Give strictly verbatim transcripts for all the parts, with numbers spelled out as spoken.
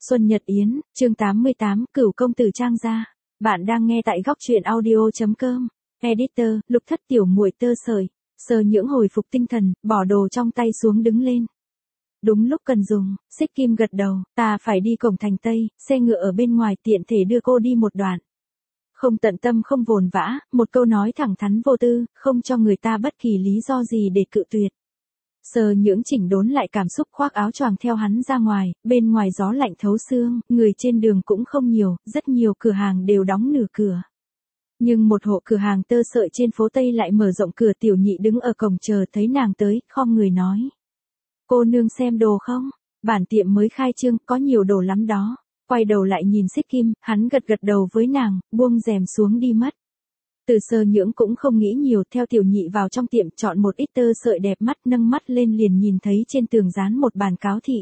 Xuân Nhật Yến, chương tám mươi tám, Cửu công tử Trang gia. Bạn đang nghe tại góc truyện audio chấm com. Editor, Lục Thất tiểu muội tơ sợi. Sờ Nhưỡng hồi phục tinh thần, bỏ đồ trong tay xuống đứng lên. Đúng lúc cần dùng, Xích Kim gật đầu, ta phải đi cổng thành Tây, xe ngựa ở bên ngoài tiện thể đưa cô đi một đoạn. Không tận tâm không vồn vã, một câu nói thẳng thắn vô tư, không cho người ta bất kỳ lý do gì để cự tuyệt. Sờ Nhưỡng chỉnh đốn lại cảm xúc khoác áo choàng theo hắn ra ngoài, bên ngoài gió lạnh thấu xương, người trên đường cũng không nhiều, rất nhiều cửa hàng đều đóng nửa cửa. Nhưng một hộ cửa hàng tơ sợi trên phố Tây lại mở rộng cửa. Tiểu Nhị đứng ở cổng chờ thấy nàng tới, khom người nói. Cô nương xem đồ không? Bản tiệm mới khai trương, có nhiều đồ lắm đó. Quay đầu lại nhìn Xích Kim, hắn gật gật đầu với nàng, buông rèm xuống đi mất. Từ Sờ Nhưỡng cũng không nghĩ nhiều, theo Tiểu Nhị vào trong tiệm chọn một ít tơ sợi đẹp mắt, nâng mắt lên liền nhìn thấy trên tường dán một bản cáo thị.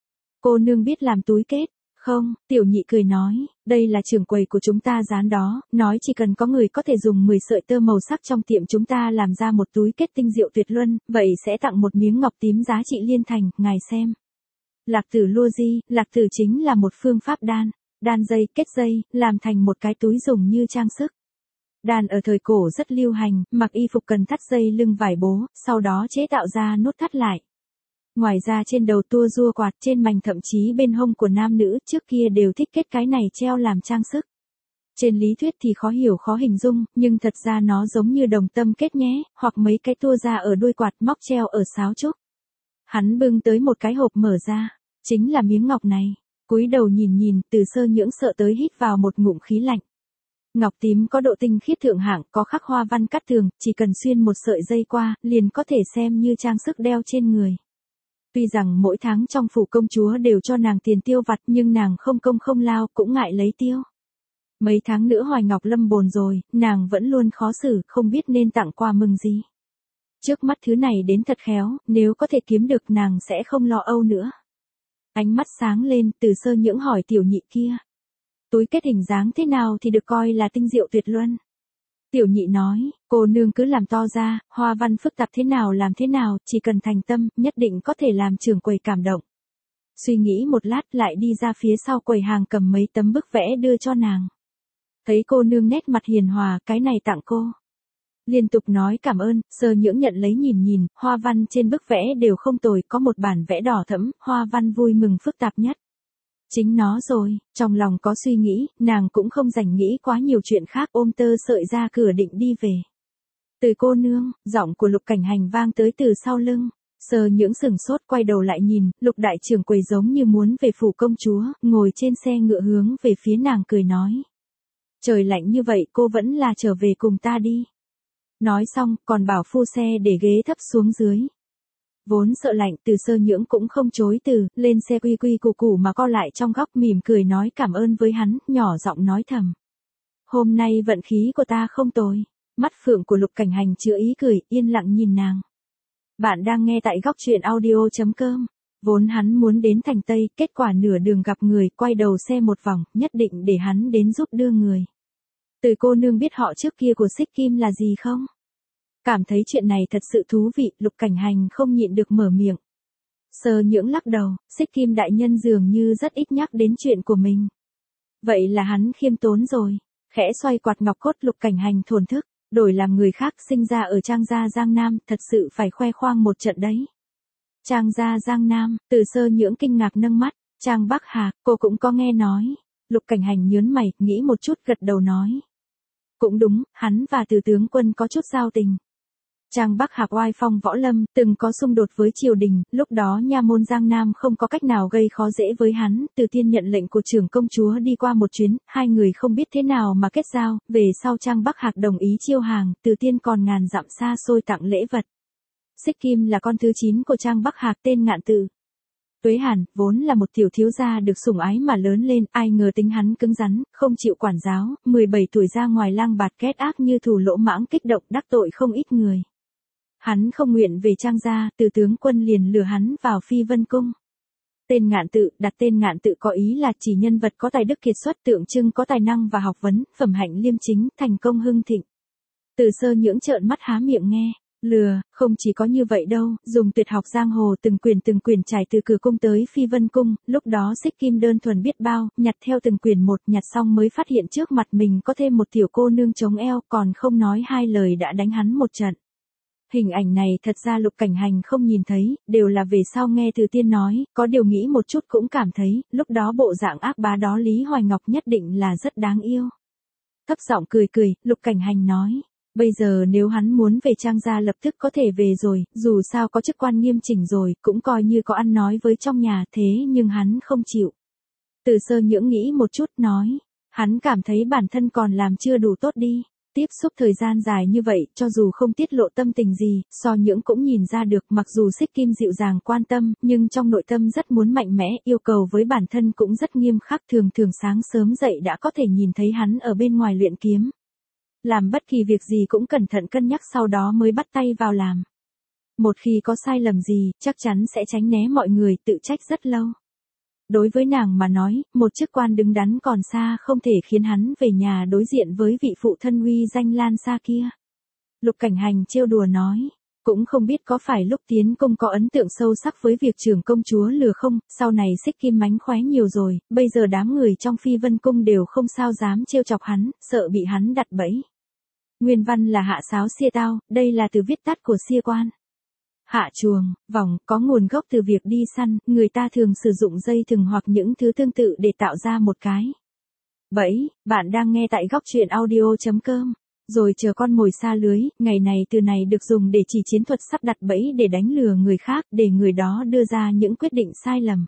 Cô nương biết làm túi kết, không? Tiểu Nhị cười nói, đây là trưởng quầy của chúng ta dán đó, nói chỉ cần có người có thể dùng mười sợi tơ màu sắc trong tiệm chúng ta làm ra một túi kết tinh diệu tuyệt luân, vậy sẽ tặng một miếng ngọc tím giá trị liên thành, ngài xem. Lạc tử lua di, lạc tử chính là một phương pháp đan, đan dây, kết dây, làm thành một cái túi dùng như trang sức. Đàn ở thời cổ rất lưu hành, mặc y phục cần thắt dây lưng vải bố, sau đó chế tạo ra nút thắt lại. Ngoài ra trên đầu tua rua quạt, trên mành thậm chí bên hông của nam nữ trước kia đều thích kết cái này treo làm trang sức. Trên lý thuyết thì khó hiểu khó hình dung, nhưng thật ra nó giống như đồng tâm kết nhé, hoặc mấy cái tua ra ở đuôi quạt móc treo ở sáo trúc. Hắn bưng tới một cái hộp mở ra, chính là miếng ngọc này. Cúi đầu nhìn nhìn, Từ Sơ Nhưỡng sợ tới hít vào một ngụm khí lạnh. Ngọc tím có độ tinh khiết thượng hạng, có khắc hoa văn cắt tường, chỉ cần xuyên một sợi dây qua, liền có thể xem như trang sức đeo trên người. Tuy rằng mỗi tháng trong phủ công chúa đều cho nàng tiền tiêu vặt, nhưng nàng không công không lao, cũng ngại lấy tiêu. Mấy tháng nữa Hoài Ngọc lâm bồn rồi, nàng vẫn luôn khó xử, không biết nên tặng quà mừng gì. Trước mắt thứ này đến thật khéo, nếu có thể kiếm được nàng sẽ không lo âu nữa. Ánh mắt sáng lên, Từ Sơ Nhưỡng hỏi Tiểu Nhị kia. Túi kết hình dáng thế nào thì được coi là tinh diệu tuyệt luân? Tiểu Nhị nói, cô nương cứ làm to ra, hoa văn phức tạp thế nào làm thế nào, chỉ cần thành tâm, nhất định có thể làm trưởng quầy cảm động. Suy nghĩ một lát lại đi ra phía sau quầy hàng cầm mấy tấm bức vẽ đưa cho nàng. Thấy cô nương nét mặt hiền hòa, cái này tặng cô. Liên tục nói cảm ơn, Sờ Nhưỡng nhận lấy nhìn nhìn, hoa văn trên bức vẽ đều không tồi, có một bản vẽ đỏ thẫm, hoa văn vui mừng phức tạp nhất. Chính nó rồi, trong lòng có suy nghĩ, nàng cũng không rảnh nghĩ quá nhiều chuyện khác, ôm tơ sợi ra cửa định đi về. Từ cô nương, giọng của Lục Cảnh Hành vang tới từ sau lưng. Sờ Nhưỡng sừng sốt quay đầu lại nhìn, Lục đại trưởng quầy giống như muốn về phủ công chúa, ngồi trên xe ngựa hướng về phía nàng cười nói. Trời lạnh như vậy cô vẫn là trở về cùng ta đi. Nói xong, còn bảo phu xe để ghế thấp xuống dưới. Vốn sợ lạnh, Từ Sơ Nhưỡng cũng không chối từ, lên xe quy quy củ củ mà co lại trong góc mỉm cười nói cảm ơn với hắn, nhỏ giọng nói thầm. Hôm nay vận khí của ta không tồi. Mắt phượng của Lục Cảnh Hành chứa ý cười, yên lặng nhìn nàng. Bạn đang nghe tại góc truyện audio chấm com. Vốn hắn muốn đến thành Tây, kết quả nửa đường gặp người, quay đầu xe một vòng, nhất định để hắn đến giúp đưa người. Từ cô nương biết họ trước kia của Xích Kim là gì không? Cảm thấy chuyện này thật sự thú vị, Lục Cảnh Hành không nhịn được mở miệng. Sờ Nhưỡng lắc đầu, Xích Kim đại nhân dường như rất ít nhắc đến chuyện của mình. Vậy là hắn khiêm tốn rồi. Khẽ xoay quạt ngọc cốt, Lục Cảnh Hành thổn thức, đổi làm người khác sinh ra ở Trang gia Giang Nam, thật sự phải khoe khoang một trận đấy. Trang gia Giang Nam, Từ Sơ Nhưỡng kinh ngạc nâng mắt, Trang Bắc Hạc, cô cũng có nghe nói. Lục Cảnh Hành nhớn mày, nghĩ một chút gật đầu nói. Cũng đúng, hắn và Từ tướng quân có chút giao tình. Trang Bắc Hạc oai phong võ lâm, từng có xung đột với triều đình, lúc đó nha môn Giang Nam không có cách nào gây khó dễ với hắn, Từ Tiên nhận lệnh của trưởng công chúa đi qua một chuyến, hai người không biết thế nào mà kết giao, về sau Trang Bắc Hạc đồng ý chiêu hàng, Từ Tiên còn ngàn dặm xa xôi tặng lễ vật. Xích Kim là con thứ chín của Trang Bắc Hạc tên Ngạn Tự. Tuế Hàn, vốn là một tiểu thiếu gia được sủng ái mà lớn lên, ai ngờ tính hắn cứng rắn, không chịu quản giáo, mười bảy tuổi ra ngoài lang bạt ghét ác như thù lỗ mãng kích động đắc tội không ít người. Hắn không nguyện về Trang gia, Từ tướng quân liền lừa hắn vào Phi Vân cung. Tên Ngạn Tự, đặt tên Ngạn Tự có ý là chỉ nhân vật có tài đức kiệt xuất, tượng trưng có tài năng và học vấn, phẩm hạnh liêm chính, thành công hưng thịnh. Từ Sơ Nhưỡng trợn mắt há miệng nghe, Lừa, không chỉ có như vậy đâu, dùng tuyệt học giang hồ từng quyền từng quyền trải từ cửa cung tới Phi Vân Cung, lúc đó Xích Kim đơn thuần biết bao, nhặt theo từng quyền một, nhặt xong mới phát hiện trước mặt mình có thêm một tiểu cô nương chống eo, còn không nói hai lời đã đánh hắn một trận. Hình ảnh này thật ra Lục Cảnh Hành không nhìn thấy, đều là về sau nghe Từ Tiên nói, có điều nghĩ một chút cũng cảm thấy, lúc đó bộ dạng ác bá đó Lý Hoài Ngọc nhất định là rất đáng yêu. Thấp giọng cười cười, Lục Cảnh Hành nói. Bây giờ nếu hắn muốn về Trang gia lập tức có thể về rồi, dù sao có chức quan nghiêm chỉnh rồi, cũng coi như có ăn nói với trong nhà, thế nhưng hắn không chịu. Từ Sơ Nhưỡng nghĩ một chút nói, hắn cảm thấy bản thân còn làm chưa đủ tốt đi. Tiếp xúc thời gian dài như vậy, cho dù không tiết lộ tâm tình gì, So Nhưỡng cũng nhìn ra được, mặc dù Xích Kim dịu dàng quan tâm, nhưng trong nội tâm rất muốn mạnh mẽ, yêu cầu với bản thân cũng rất nghiêm khắc, thường thường sáng sớm dậy đã có thể nhìn thấy hắn ở bên ngoài luyện kiếm. Làm bất kỳ việc gì cũng cẩn thận cân nhắc sau đó mới bắt tay vào làm. Một khi có sai lầm gì, chắc chắn sẽ tránh né mọi người, tự trách rất lâu. Đối với nàng mà nói, một chức quan đứng đắn còn xa không thể khiến hắn về nhà đối diện với vị phụ thân uy danh lan xa kia. Lục Cảnh Hành trêu đùa nói, cũng không biết có phải lúc tiến công có ấn tượng sâu sắc với việc trưởng công chúa lừa không, sau này Xích Kim mánh khóe nhiều rồi, bây giờ đám người trong Phi Vân Cung đều không sao dám trêu chọc hắn, sợ bị hắn đặt bẫy. Nguyên văn là hạ sáo xia tao, đây là từ viết tắt của xia quan. Hạ chuồng, vòng, có nguồn gốc từ việc đi săn, người ta thường sử dụng dây thừng hoặc những thứ tương tự để tạo ra một cái bẫy. Bạn đang nghe tại góc truyện audio chấm com. Rồi chờ con mồi xa lưới, ngày này từ này được dùng để chỉ chiến thuật sắp đặt bẫy để đánh lừa người khác, để người đó đưa ra những quyết định sai lầm.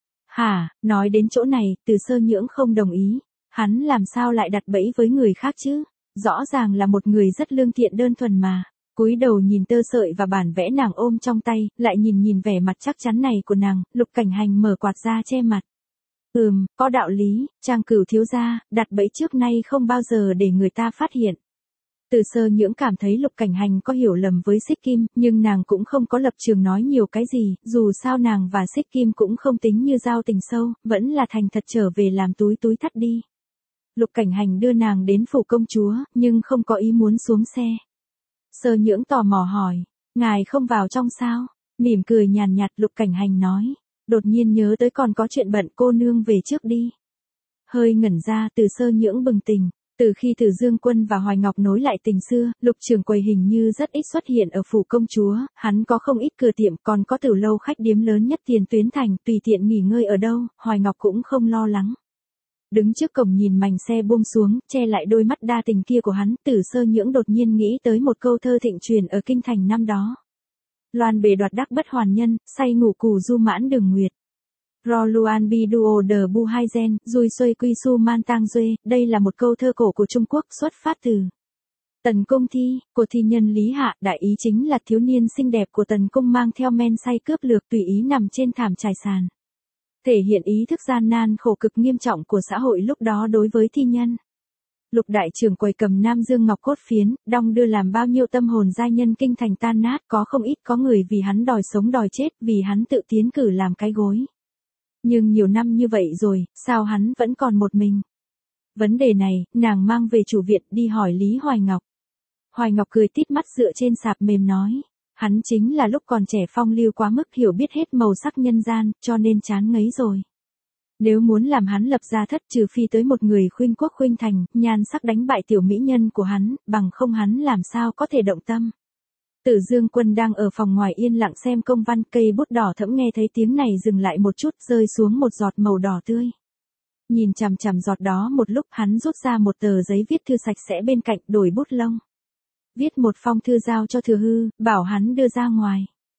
Hả, nói đến chỗ này, Từ Sơ Nhưỡng không đồng ý. Hắn làm sao lại đặt bẫy với người khác chứ? Rõ ràng là một người rất lương thiện đơn thuần mà. Cúi đầu nhìn tơ sợi và bản vẽ nàng ôm trong tay, lại nhìn nhìn vẻ mặt chắc chắn này của nàng, Lục Cảnh Hành mở quạt ra che mặt. Ừm, có đạo lý, Trang Cửu thiếu gia, đặt bẫy trước nay không bao giờ để người ta phát hiện. Từ Sơ Nhưỡng cảm thấy Lục Cảnh Hành có hiểu lầm với Xích Kim, nhưng nàng cũng không có lập trường nói nhiều cái gì, dù sao nàng và Xích Kim cũng không tính như giao tình sâu, vẫn là thành thật trở về làm túi túi thắt đi. Lục Cảnh Hành đưa nàng đến phủ công chúa, nhưng không có ý muốn xuống xe. Sơ Nhưỡng tò mò hỏi, ngài không vào trong sao? Mỉm cười nhàn nhạt, Lục Cảnh Hành nói, đột nhiên nhớ tới còn có chuyện bận, cô nương về trước đi. Hơi ngẩn ra, Từ Sơ Nhưỡng bừng tỉnh, từ khi Từ Dương Quân và Hoài Ngọc nối lại tình xưa, Lục Trường Quầy hình như rất ít xuất hiện ở phủ công chúa, hắn có không ít cửa tiệm, còn có Tử lâu khách điếm lớn nhất Tiền Tuyến Thành, tùy tiện nghỉ ngơi ở đâu, Hoài Ngọc cũng không lo lắng. Đứng trước cổng nhìn mảnh xe buông xuống, che lại đôi mắt đa tình kia của hắn, Từ Sơ Nhưỡng đột nhiên nghĩ tới một câu thơ thịnh truyền ở kinh thành năm đó. Loan bề đoạt đắc bất hoàn nhân, say ngủ cù du mãn đường nguyệt. Ro luan bi duo de bu hai gen, dui xuôi quy su man tang duê, đây là một câu thơ cổ của Trung Quốc xuất phát từ Tần Cung Thi, của thi nhân Lý Hạ, đại ý chính là thiếu niên xinh đẹp của Tần Cung mang theo men say cướp lược tùy ý nằm trên thảm trải sàn. Thể hiện ý thức gian nan khổ cực nghiêm trọng của xã hội lúc đó đối với thi nhân. Lục đại trưởng quầy cầm Nam Dương ngọc cốt phiến, đong đưa làm bao nhiêu tâm hồn giai nhân kinh thành tan nát, có không ít có người vì hắn đòi sống đòi chết, vì hắn tự tiến cử làm cái gối. Nhưng nhiều năm như vậy rồi, sao hắn vẫn còn một mình? Vấn đề này, nàng mang về chủ viện đi hỏi Lý Hoài Ngọc. Hoài Ngọc cười tít mắt dựa trên sạp mềm nói. Hắn chính là lúc còn trẻ phong lưu quá mức hiểu biết hết màu sắc nhân gian, cho nên chán ngấy rồi. Nếu muốn làm hắn lập gia thất trừ phi tới một người khuynh quốc khuynh thành, nhan sắc đánh bại tiểu mỹ nhân của hắn, bằng không hắn làm sao có thể động tâm. Tử Dương Quân đang ở phòng ngoài yên lặng xem công văn, cây bút đỏ thẫm nghe thấy tiếng này dừng lại một chút, rơi xuống một giọt màu đỏ tươi. Nhìn chằm chằm giọt đó một lúc, hắn rút ra một tờ giấy viết thư sạch sẽ bên cạnh, đổi bút lông. Viết một phong thư giao cho Thừa Hư, bảo hắn đưa ra ngoài.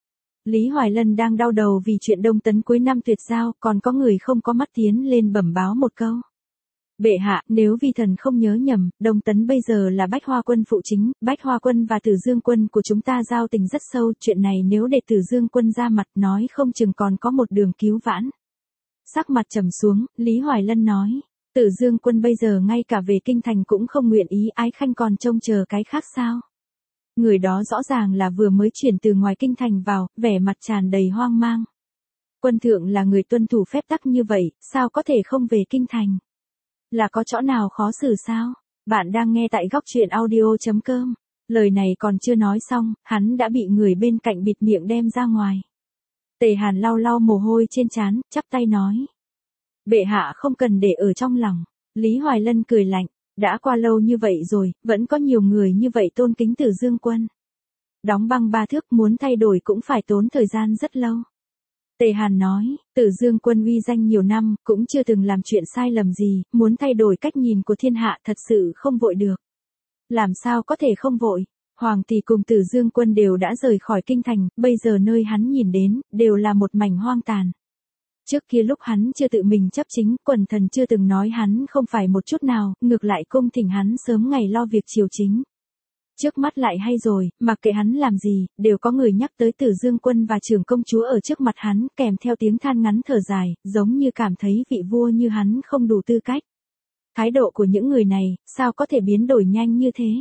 Lý Hoài Lân đang đau đầu vì chuyện Đông Tấn cuối năm tuyệt giao, còn có người không có mắt tiến lên bẩm báo một câu. Bệ hạ, nếu vi thần không nhớ nhầm, Đông Tấn bây giờ là Bách Hoa Quân phụ chính, Bách Hoa Quân và Tử Dương Quân của chúng ta giao tình rất sâu, chuyện này nếu để Tử Dương Quân ra mặt nói không chừng còn có một đường cứu vãn. Sắc mặt trầm xuống, Lý Hoài Lân nói, Tử Dương Quân bây giờ ngay cả về kinh thành cũng không nguyện ý, Ái Khanh còn trông chờ cái khác sao? Người đó rõ ràng là vừa mới chuyển từ ngoài kinh thành vào, vẻ mặt tràn đầy hoang mang. Quân thượng là người tuân thủ phép tắc như vậy, sao có thể không về kinh thành? Là có chỗ nào khó xử sao? Bạn đang nghe tại góc truyện audio chấm com. Lời này còn chưa nói xong, hắn đã bị người bên cạnh bịt miệng đem ra ngoài. Tề Hàn lau lau mồ hôi trên trán, chắp tay nói. Bệ hạ không cần để ở trong lòng. Lý Hoài Lân cười lạnh, đã qua lâu như vậy rồi, vẫn có nhiều người như vậy tôn kính Tử Dương Quân. Đóng băng ba thước muốn thay đổi cũng phải tốn thời gian rất lâu. Tề Hàn nói, Tử Dương Quân uy danh nhiều năm, cũng chưa từng làm chuyện sai lầm gì, muốn thay đổi cách nhìn của thiên hạ thật sự không vội được. Làm sao có thể không vội? Hoàng tỷ cùng Tử Dương Quân đều đã rời khỏi kinh thành, bây giờ nơi hắn nhìn đến, đều là một mảnh hoang tàn. Trước kia lúc hắn chưa tự mình chấp chính, quần thần chưa từng nói hắn không phải một chút nào, ngược lại cung thỉnh hắn sớm ngày lo việc triều chính. Trước mắt lại hay rồi, mặc kệ hắn làm gì, đều có người nhắc tới Tử Dương Quân và trưởng công chúa ở trước mặt hắn, kèm theo tiếng than ngắn thở dài, giống như cảm thấy vị vua như hắn không đủ tư cách. Thái độ của những người này, sao có thể biến đổi nhanh như thế?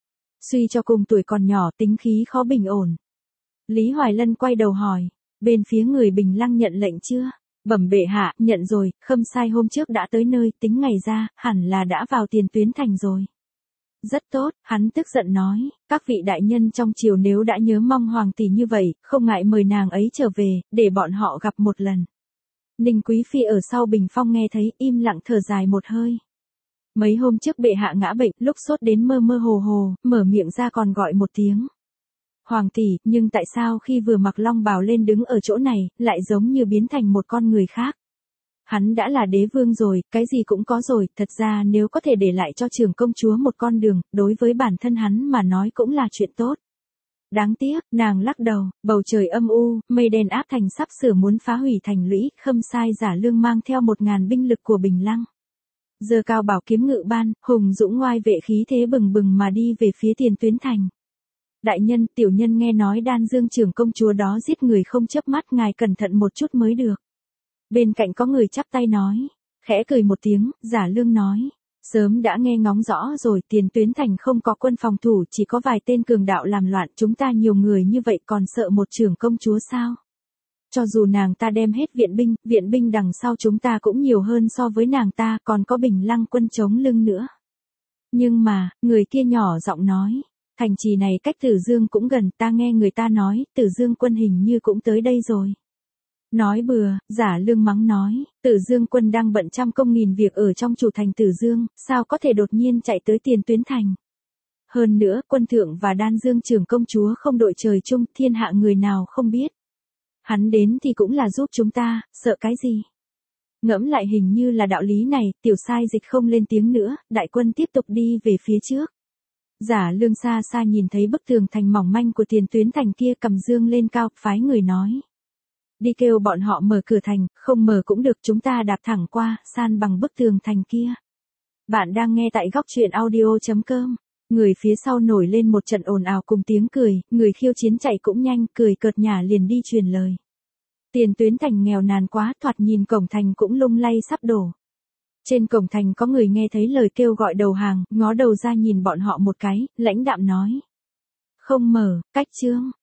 Suy cho cùng tuổi còn nhỏ, tính khí khó bình ổn. Lý Hoài Lân quay đầu hỏi, bên phía người Bình Lăng nhận lệnh chưa? Bẩm bệ hạ, nhận rồi, Khâm Sai hôm trước đã tới nơi, tính ngày ra, hẳn là đã vào Tiền Tuyến thành rồi. Rất tốt, hắn tức giận nói, các vị đại nhân trong triều nếu đã nhớ mong hoàng tỷ như vậy, không ngại mời nàng ấy trở về, để bọn họ gặp một lần. Ninh Quý Phi ở sau bình phong nghe thấy, im lặng thở dài một hơi. Mấy hôm trước bệ hạ ngã bệnh, lúc sốt đến mơ mơ hồ hồ, mở miệng ra còn gọi một tiếng. Hoàng tỷ, nhưng tại sao khi vừa mặc long bào lên đứng ở chỗ này, lại giống như biến thành một con người khác? Hắn đã là đế vương rồi, cái gì cũng có rồi, thật ra nếu có thể để lại cho trưởng công chúa một con đường, đối với bản thân hắn mà nói cũng là chuyện tốt. Đáng tiếc, nàng lắc đầu, bầu trời âm u, mây đen áp thành sắp sửa muốn phá hủy thành lũy, Khâm Sai Giả Lương mang theo một ngàn binh lực của Bình Lăng. Giơ cao bảo kiếm ngự ban, hùng dũng ngoai vệ khí thế bừng bừng mà đi về phía Tiền Tuyến thành. Đại nhân, tiểu nhân nghe nói Đan Dương trưởng công chúa đó giết người không chớp mắt, ngài cẩn thận một chút mới được. Bên cạnh có người chắp tay nói, khẽ cười một tiếng, Giả Lương nói, sớm đã nghe ngóng rõ rồi, Tiền Tuyến thành không có quân phòng thủ, chỉ có vài tên cường đạo làm loạn, chúng ta nhiều người như vậy còn sợ một trưởng công chúa sao? Cho dù nàng ta đem hết viện binh, viện binh đằng sau chúng ta cũng nhiều hơn so với nàng ta, còn có Bình Lăng quân chống lưng nữa. Nhưng mà, người kia nhỏ giọng nói, thành trì này cách Tử Dương cũng gần, ta nghe người ta nói, Tử Dương Quân hình như cũng tới đây rồi. Nói bừa, Giả Lương mắng nói, Tử Dương Quân đang bận trăm công nghìn việc ở trong chủ thành Tử Dương, sao có thể đột nhiên chạy tới Tiền Tuyến thành. Hơn nữa, quân thượng và Đan Dương trưởng công chúa không đội trời chung, thiên hạ người nào không biết. Hắn đến thì cũng là giúp chúng ta, sợ cái gì? Ngẫm lại hình như là đạo lý này, Tiểu Sai Dịch không lên tiếng nữa, đại quân tiếp tục đi về phía trước. Giả Lương xa xa nhìn thấy bức tường thành mỏng manh của Tiền Tuyến thành kia, cầm dương lên cao, phái người nói. Đi kêu bọn họ mở cửa thành, không mở cũng được, chúng ta đạp thẳng qua, san bằng bức tường thành kia. Bạn đang nghe tại góc truyện audio chấm com. Người phía sau nổi lên một trận ồn ào cùng tiếng cười, người khiêu chiến chạy cũng nhanh, cười cợt nhả liền đi truyền lời. Tiền Tuyến thành nghèo nàn quá, thoạt nhìn cổng thành cũng lung lay sắp đổ. Trên cổng thành có người nghe thấy lời kêu gọi đầu hàng, ngó đầu ra nhìn bọn họ một cái, lãnh đạm nói. Không mở, cách trương,